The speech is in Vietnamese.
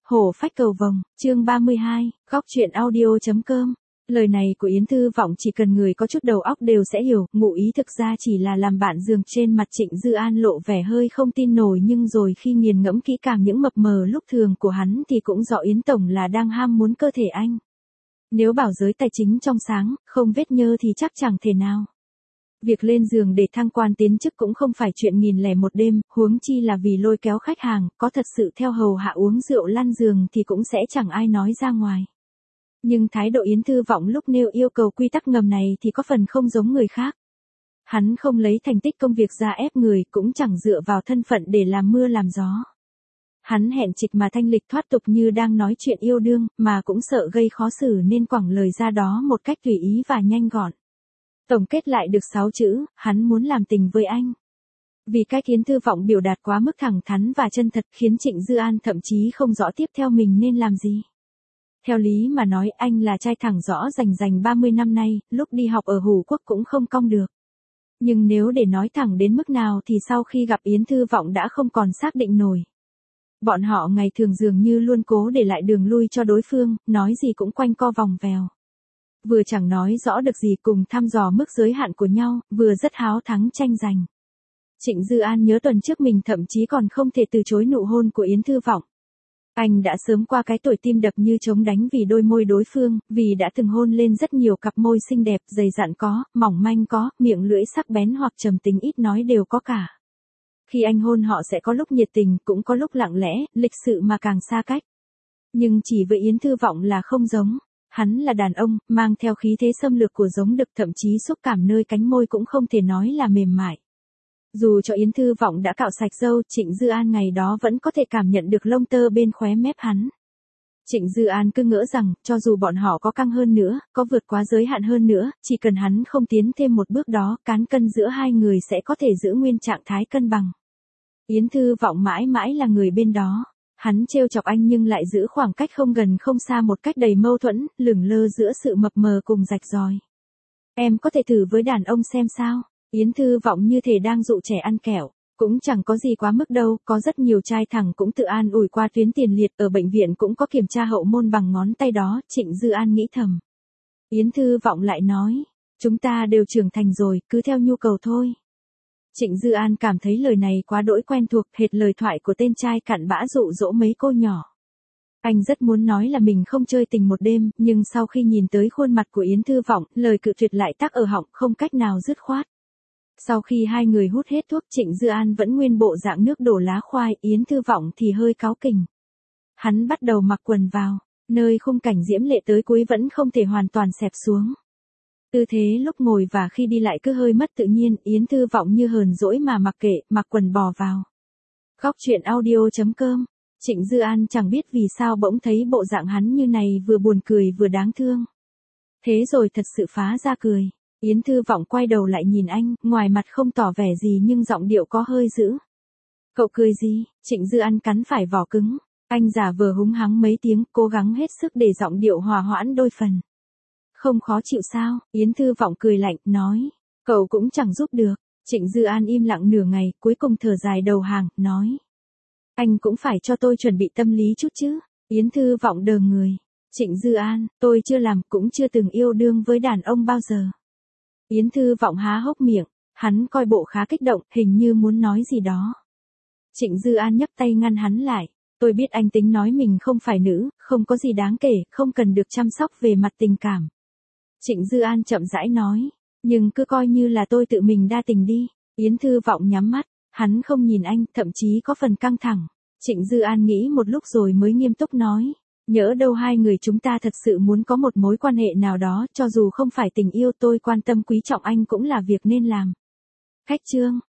Hổ phách cầu vồng, chương 32, góc truyện audio.com. Lời này của Yến Thư Vọng chỉ cần người có chút đầu óc đều sẽ hiểu, ngụ ý thực ra chỉ là làm bạn giường trên mặt Trịnh Dư An lộ vẻ hơi không tin nổi, nhưng rồi khi nghiền ngẫm kỹ càng những mập mờ lúc thường của hắn thì cũng rõ Yến Tổng là đang ham muốn cơ thể anh. Nếu bảo giới tài chính trong sáng, không vết nhơ thì chắc chẳng thể nào. Việc lên giường để thăng quan tiến chức cũng không phải chuyện 1001 đêm, huống chi là vì lôi kéo khách hàng, có thật sự theo hầu hạ uống rượu lăn giường thì cũng sẽ chẳng ai nói ra ngoài. Nhưng thái độ Yến Thư Vọng lúc nêu yêu cầu quy tắc ngầm này thì có phần không giống người khác. Hắn không lấy thành tích công việc ra ép người, cũng chẳng dựa vào thân phận để làm mưa làm gió. Hắn hẹn trịch mà thanh lịch thoát tục như đang nói chuyện yêu đương, mà cũng sợ gây khó xử nên quẳng lời ra đó một cách tùy ý và nhanh gọn. Tổng kết lại được 6 chữ, hắn muốn làm tình với anh. Vì cách Yến Thư Vọng biểu đạt quá mức thẳng thắn và chân thật khiến Trịnh Dư An thậm chí không rõ tiếp theo mình nên làm gì. Theo lý mà nói anh là trai thẳng rõ rành 30 năm nay, lúc đi học ở Hủ Quốc cũng không cong được. Nhưng nếu để nói thẳng đến mức nào thì sau khi gặp Yến Thư Vọng đã không còn xác định nổi. Bọn họ ngày thường dường như luôn cố để lại đường lui cho đối phương, nói gì cũng quanh co vòng vèo. Vừa chẳng nói rõ được gì cùng thăm dò mức giới hạn của nhau, vừa rất háo thắng tranh giành. Trịnh Dư An nhớ tuần trước mình thậm chí còn không thể từ chối nụ hôn của Yến Thư Vọng. Anh đã sớm qua cái tuổi tim đập như trống đánh vì đôi môi đối phương, vì đã từng hôn lên rất nhiều cặp môi xinh đẹp, dày dặn có, mỏng manh có, miệng lưỡi sắc bén hoặc trầm tính ít nói đều có cả. Khi anh hôn họ sẽ có lúc nhiệt tình, cũng có lúc lặng lẽ, lịch sự mà càng xa cách. Nhưng chỉ với Yến Thư Vọng là không giống. Hắn là đàn ông, mang theo khí thế xâm lược của giống đực, thậm chí xúc cảm nơi cánh môi cũng không thể nói là mềm mại. Dù cho Yến Thư Vọng đã cạo sạch râu, Trịnh Dư An ngày đó vẫn có thể cảm nhận được lông tơ bên khóe mép hắn. Trịnh Dư An cứ ngỡ rằng, cho dù bọn họ có căng hơn nữa, có vượt quá giới hạn hơn nữa, chỉ cần hắn không tiến thêm một bước đó, cán cân giữa hai người sẽ có thể giữ nguyên trạng thái cân bằng. Yến Thư Vọng mãi mãi là người bên đó. Hắn trêu chọc anh nhưng lại giữ khoảng cách không gần không xa một cách đầy mâu thuẫn, lửng lơ giữa sự mập mờ cùng rạch ròi. Em có thể thử với đàn ông xem sao? Yến Thư Vọng như thể đang dụ trẻ ăn kẹo. Cũng chẳng có gì quá mức đâu, có rất nhiều trai thẳng cũng tự an ủi qua tuyến tiền liệt, ở bệnh viện cũng có kiểm tra hậu môn bằng ngón tay đó, Trịnh Dư An nghĩ thầm. Yến Thư Vọng lại nói, chúng ta đều trưởng thành rồi, cứ theo nhu cầu thôi. Trịnh Dư An cảm thấy lời này quá đỗi quen thuộc, hệt lời thoại của tên trai cặn bã dụ dỗ mấy cô nhỏ. Anh rất muốn nói là mình không chơi tình một đêm, nhưng sau khi nhìn tới khuôn mặt của Yến Thư Vọng, lời cự tuyệt lại tắc ở họng, không cách nào dứt khoát. Sau khi hai người hút hết thuốc, Trịnh Dư An vẫn nguyên bộ dạng nước đổ lá khoai, Yến Thư Vọng thì hơi cáu kỉnh. Hắn bắt đầu mặc quần vào, nơi khung cảnh diễm lệ tới cuối vẫn không thể hoàn toàn xẹp xuống. Tư thế lúc ngồi và khi đi lại cứ hơi mất tự nhiên, Yến Thư Vọng như hờn dỗi mà mặc kệ, mặc quần bò vào. Góc truyện audio.com. Trịnh Dư An chẳng biết vì sao bỗng thấy bộ dạng hắn như này vừa buồn cười vừa đáng thương. Thế rồi thật sự phá ra cười. Yến Thư Vọng quay đầu lại nhìn anh, ngoài mặt không tỏ vẻ gì nhưng giọng điệu có hơi dữ. Cậu cười gì? Trịnh Dư An cắn phải vỏ cứng. Anh giả vờ húng hắng mấy tiếng, cố gắng hết sức để giọng điệu hòa hoãn đôi phần. Không khó chịu sao? Yến Thư Vọng cười lạnh, nói. Cậu cũng chẳng giúp được. Trịnh Dư An im lặng nửa ngày, cuối cùng thở dài đầu hàng, nói. Anh cũng phải cho tôi chuẩn bị tâm lý chút chứ. Yến Thư Vọng đờ người. Trịnh Dư An, tôi chưa làm, cũng chưa từng yêu đương với đàn ông bao giờ. Yến Thư Vọng há hốc miệng, hắn coi bộ khá kích động, hình như muốn nói gì đó. Trịnh Dư An nhấc tay ngăn hắn lại. Tôi biết anh tính nói mình không phải nữ, không có gì đáng kể, không cần được chăm sóc về mặt tình cảm. Trịnh Dư An chậm rãi nói, nhưng cứ coi như là tôi tự mình đa tình đi. Yến Thư Vọng nhắm mắt, hắn không nhìn anh, thậm chí có phần căng thẳng. Trịnh Dư An nghĩ một lúc rồi mới nghiêm túc nói, nhỡ đâu hai người chúng ta thật sự muốn có một mối quan hệ nào đó, cho dù không phải tình yêu, tôi quan tâm quý trọng anh cũng là việc nên làm. Khách chương.